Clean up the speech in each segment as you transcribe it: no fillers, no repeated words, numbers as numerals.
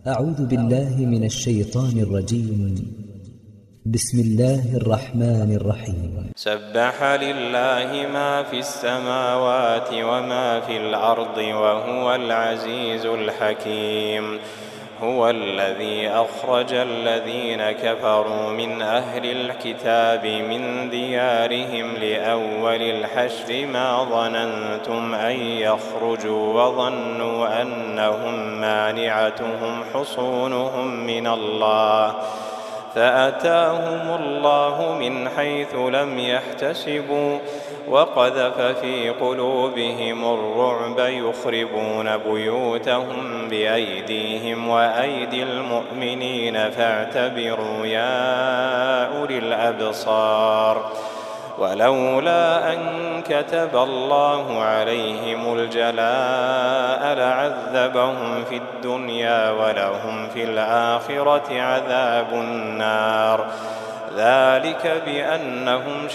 أعوذ بالله من الشيطان الرجيم. بسم الله الرحمن الرحيم. سبح لله ما في السماوات وما في الأرض وهو العزيز الحكيم. هو الذي أخرج الذين كفروا من أهل الكتاب من ديارهم لأول الحشر ما ظننتم أن يخرجوا وظنوا أنهم مانعتهم حصونهم من الله فأتاهم الله من حيث لم يحتسبوا وقذف في قلوبهم الرعب يخربون بيوتهم بأيديهم وأيدي المؤمنين فاعتبروا يا أولي الأبصار. ولولا أن كتب الله عليهم الجلاء لعذبهم في الدنيا ولهم في الآخرة عذاب النار. ذلك بأنهم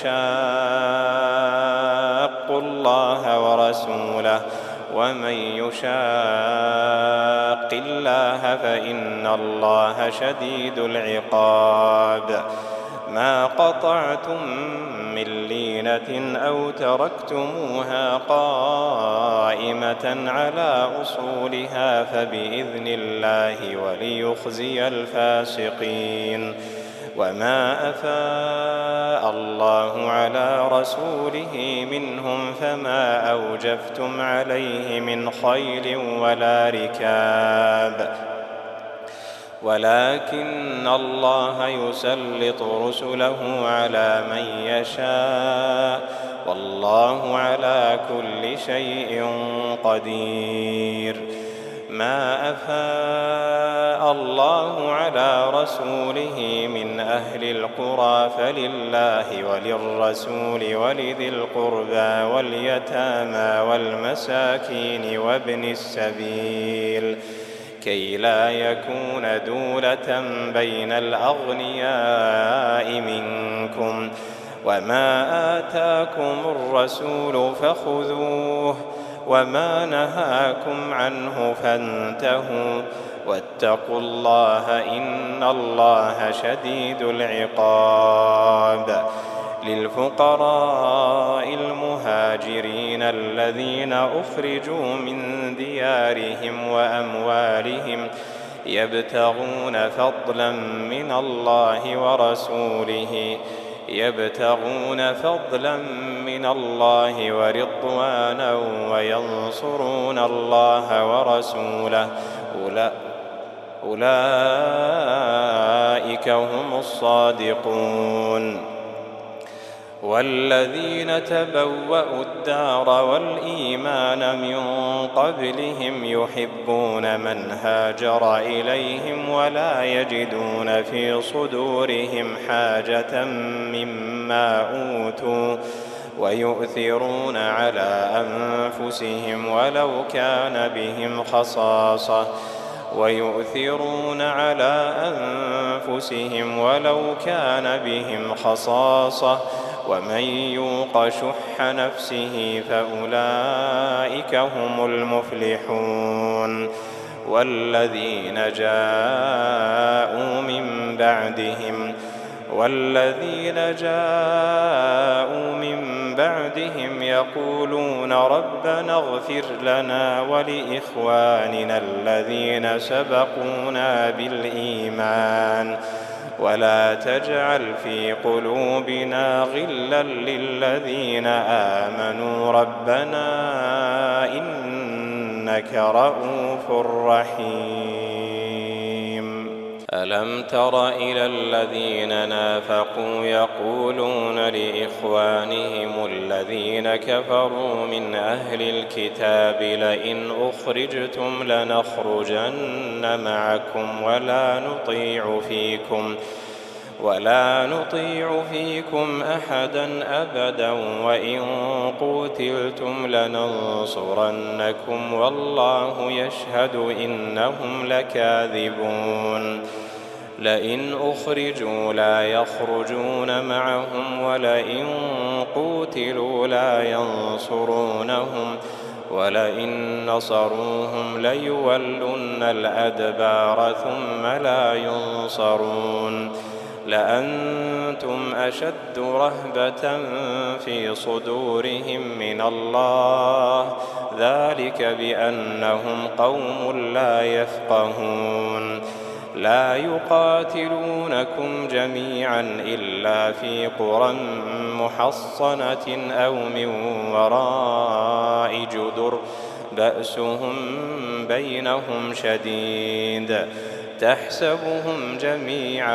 شاقوا الله ورسوله ومن يشاق الله فإن الله شديد العقاب. ما قطعتم من لينة أو تركتموها قائمة على أصولها فبإذن الله وليخزي الفاسقين. وما أفاء الله على رسوله منهم فما أوجفتم عليه من خيل ولا ركاب ولكن الله يسلط رسله على من يشاء والله على كل شيء قدير. ما أفاء الله على رسوله من أهل القرى فلله وللرسول ولذي القربى واليتامى والمساكين وابن السبيل كي لا يكون دولة بين الأغنياء منكم. وما آتاكم الرسول فخذوه وما نهاكم عنه فانتهوا واتقوا الله إن الله شديد العقاب. للفقراء المهاجرين الذين أخرجوا من ديارهم وأموالهم يبتغون فضلا من الله ورضوانا وينصرون الله ورسوله أولئك هم الصادقون. والذين تبوأوا الدار والإيمان من قبلهم يحبون من هاجر إليهم ولا يجدون في صدورهم حاجة مما أوتوا ويؤثرون على أنفسهم ولو كان بهم خصاصة ومن يوق شح نفسه فأولئك هم المفلحون. والذين جاءوا من بعدهم يقولون ربنا اغفر لنا ولإخواننا الذين سبقونا بالإيمان ولا تجعل في قلوبنا غلا للذين آمنوا ربنا إنك رءوف رحيم. ألم تر إلى الذين نافقوا يقولون لإخوانهم الذين كفروا من أهل الكتاب لئن أخرجتم لنخرجن معكم ولا نطيع فيكم أحدا أبدا وإن قوتلتم لننصرنكم والله يشهد إنهم لكاذبون. لئن أخرجوا لا يخرجون معهم ولئن قوتلوا لا ينصرونهم ولئن نصروهم ليولن الأدبار ثم لا ينصرون لأنتم أشد رهبة في صدورهم من الله ذلك بأنهم قوم لا يفقهون لا يقاتلونكم جميعا إلا في قرى محصنة أو من وراء جدر بأسهم بينهم شديد تحسبهم جميعا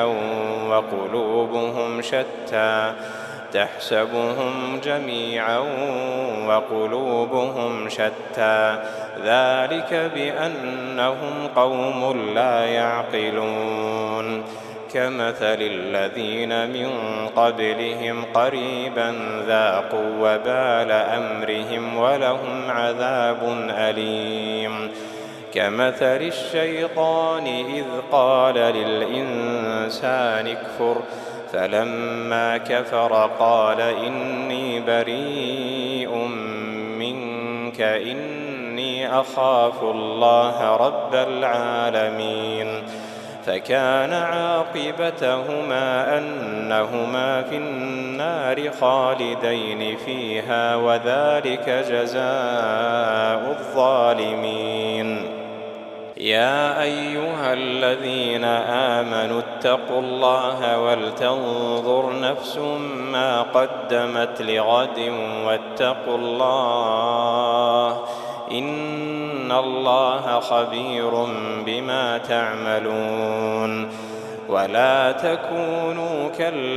وقلوبهم شتى ذلك بأنهم قوم لا يعقلون كمثل الذين من قبلهم قريبا ذاقوا وبال أمرهم ولهم عذاب أليم كمثل الشيطان إذ قال للإنسان اكفر فلما كفر قال إني بريء منك إني أخاف الله رب العالمين فكان عاقبتهما أنهما في النار خالدين فيها وذلك جزاء الظالمين يا أيها الذين آمنوا اتقوا الله ولتنظر نفس ما قدمت لغد واتقوا الله إن الله خبير بما تعملون ولا تكونوا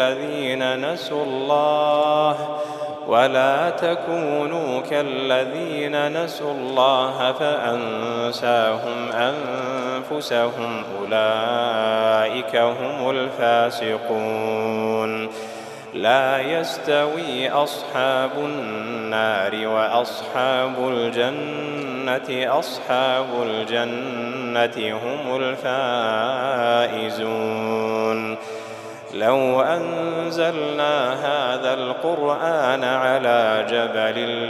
كالذين نسوا الله فأنساهم أنفسهم أولئك هم الفاسقون لا يستوي أصحاب النار وأصحاب الجنة أصحاب الجنة هم الفائزون لو أنزلنا هذا القرآن على جبل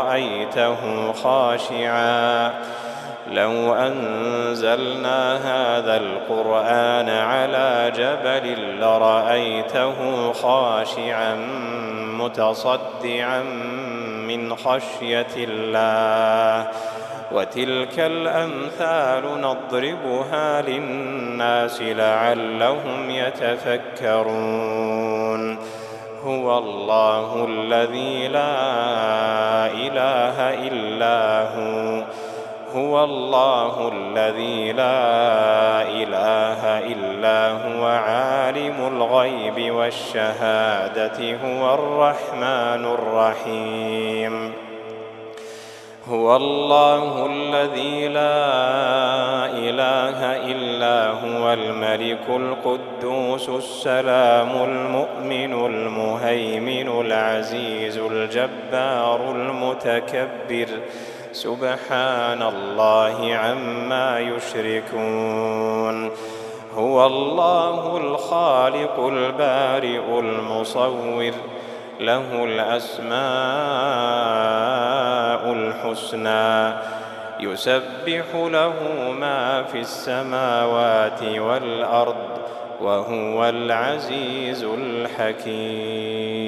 لرأيته خاشعا متصدعا من خشية الله وتلك الأمثال نضربها للناس لعلهم يتفكرون هو الله الذي لا إله إلا هو عالم الغيب والشهادة هو الرحمن الرحيم هو الله الذي لا إله إلا هو الملك القدوس السلام المؤمن المهيمن العزيز الجبار المتكبر سبحان الله عما يشركون هو الله الخالق البارئ المصور له الأسماء الحسنى يسبح له ما في السماوات والأرض وهو العزيز الحكيم